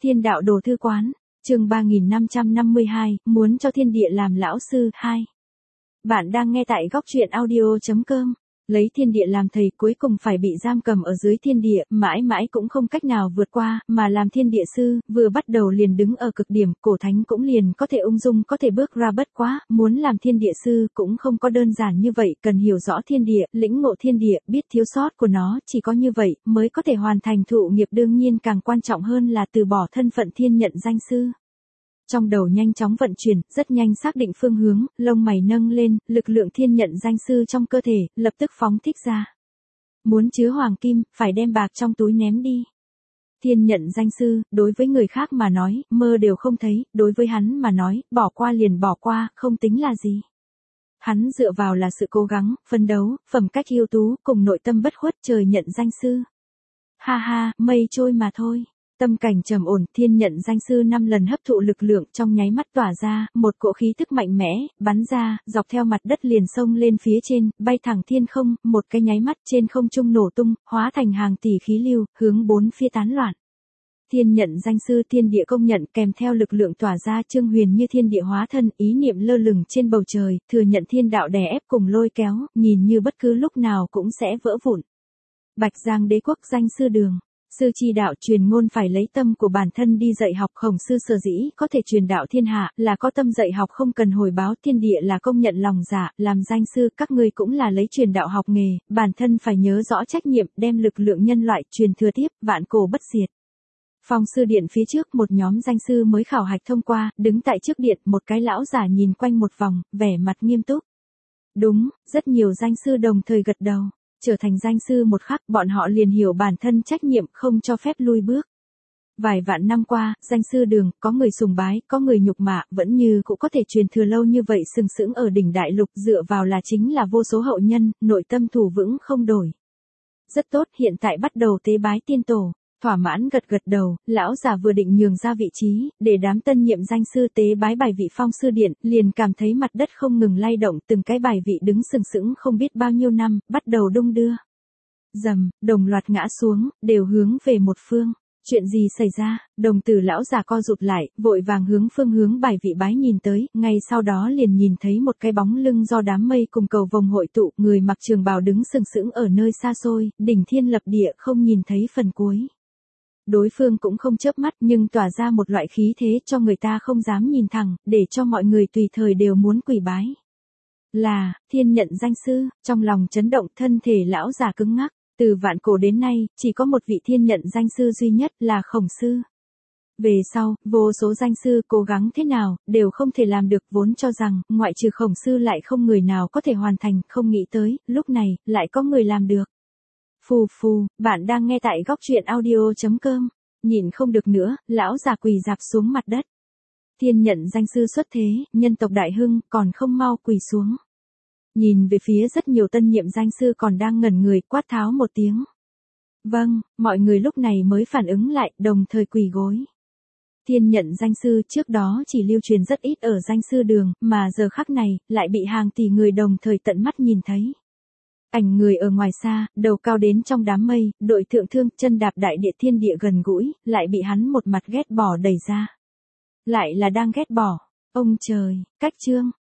Thiên đạo đồ thư quán, chương 3552, muốn cho thiên địa làm lão sư, 2. Bạn đang nghe tại góc truyện audio.com. Lấy thiên địa làm thầy cuối cùng phải bị giam cầm ở dưới thiên địa, mãi mãi cũng không cách nào vượt qua, mà làm thiên địa sư, vừa bắt đầu liền đứng ở cực điểm, cổ thánh cũng liền có thể ung dung có thể bước ra, bất quá, muốn làm thiên địa sư cũng không có đơn giản như vậy, cần hiểu rõ thiên địa, lĩnh ngộ thiên địa, biết thiếu sót của nó, chỉ có như vậy, mới có thể hoàn thành thụ nghiệp, đương nhiên càng quan trọng hơn là từ bỏ thân phận thiên nhận danh sư. Trong đầu nhanh chóng vận chuyển, rất nhanh xác định phương hướng, lông mày nâng lên, lực lượng thiên nhận danh sư trong cơ thể, lập tức phóng thích ra. Muốn chứa hoàng kim, phải đem bạc trong túi ném đi. Thiên nhận danh sư, đối với người khác mà nói, mơ đều không thấy, đối với hắn mà nói, bỏ qua liền bỏ qua, không tính là gì. Hắn dựa vào là sự cố gắng, phấn đấu, phẩm cách ưu tú, cùng nội tâm bất khuất, trời nhận danh sư. Ha ha, mây trôi mà thôi. Tâm cảnh trầm ổn, thiên nhận danh sư 5 lần hấp thụ lực lượng trong nháy mắt tỏa ra, một cỗ khí tức mạnh mẽ, bắn ra, dọc theo mặt đất liền xông lên phía trên, bay thẳng thiên không, một cái nháy mắt trên không trung nổ tung, hóa thành hàng tỷ khí lưu, hướng bốn phía tán loạn. Thiên nhận danh sư thiên địa công nhận kèm theo lực lượng tỏa ra, Trương Huyền như thiên địa hóa thân, ý niệm lơ lửng trên bầu trời, thừa nhận thiên đạo đè ép cùng lôi kéo, nhìn như bất cứ lúc nào cũng sẽ vỡ vụn. Bạch Giang đế quốc danh sư đường. Sư chi đạo truyền ngôn phải lấy tâm của bản thân đi dạy học, Khổng sư sở dĩ có thể truyền đạo thiên hạ, là có tâm dạy học không cần hồi báo, thiên địa là công nhận lòng dạ, làm danh sư, các ngươi cũng là lấy truyền đạo học nghề, bản thân phải nhớ rõ trách nhiệm, đem lực lượng nhân loại truyền thừa tiếp, vạn cổ bất diệt. Phong sư điện phía trước một nhóm danh sư mới khảo hạch thông qua, đứng tại trước điện, một cái lão giả nhìn quanh một vòng, vẻ mặt nghiêm túc. Đúng, rất nhiều danh sư đồng thời gật đầu. Trở thành danh sư một khắc, bọn họ liền hiểu bản thân trách nhiệm, không cho phép lui bước. Vài vạn năm qua, danh sư đường, có người sùng bái, có người nhục mạ, vẫn như cũng có thể truyền thừa lâu như vậy, sừng sững ở đỉnh đại lục, dựa vào là chính là vô số hậu nhân, nội tâm thủ vững không đổi. Rất tốt, hiện tại bắt đầu tế bái tiên tổ. Thỏa mãn gật gật đầu, lão già vừa định nhường ra vị trí, để đám tân nhiệm danh sư tế bái bài vị phong sư điện, liền cảm thấy mặt đất không ngừng lay động, từng cái bài vị đứng sừng sững không biết bao nhiêu năm, bắt đầu đung đưa. Rầm, đồng loạt ngã xuống, đều hướng về một phương. Chuyện gì xảy ra? Đồng tử lão già co rụt lại, vội vàng hướng phương hướng bài vị bái nhìn tới, ngay sau đó liền nhìn thấy một cái bóng lưng do đám mây cùng cầu vồng hội tụ, người mặc trường bào đứng sừng sững ở nơi xa xôi, đỉnh thiên lập địa không nhìn thấy phần cuối. Đối phương cũng không chớp mắt nhưng tỏa ra một loại khí thế cho người ta không dám nhìn thẳng, để cho mọi người tùy thời đều muốn quỳ bái. Là, thiên nhận danh sư, trong lòng chấn động, thân thể lão già cứng ngắc, từ vạn cổ đến nay, chỉ có một vị thiên nhận danh sư duy nhất là Khổng sư. Về sau, vô số danh sư cố gắng thế nào, đều không thể làm được, vốn cho rằng, ngoại trừ Khổng sư lại không người nào có thể hoàn thành, không nghĩ tới, lúc này, lại có người làm được. Phù phù, bạn đang nghe tại góc truyện audio.com, nhìn không được nữa, lão già quỳ rạp xuống mặt đất. Thiên nhận danh sư xuất thế, nhân tộc đại hưng, còn không mau quỳ xuống. Nhìn về phía rất nhiều tân nhiệm danh sư còn đang ngẩn người, quát tháo một tiếng. Vâng, mọi người lúc này mới phản ứng lại, đồng thời quỳ gối. Thiên nhận danh sư trước đó chỉ lưu truyền rất ít ở danh sư đường, mà giờ khắc này, lại bị hàng tỷ người đồng thời tận mắt nhìn thấy. Ảnh người ở ngoài xa, đầu cao đến trong đám mây, đội thượng thương, chân đạp đại địa, thiên địa gần gũi, lại bị hắn một mặt ghét bỏ đẩy ra. Lại là đang ghét bỏ. Ông trời, cách chương.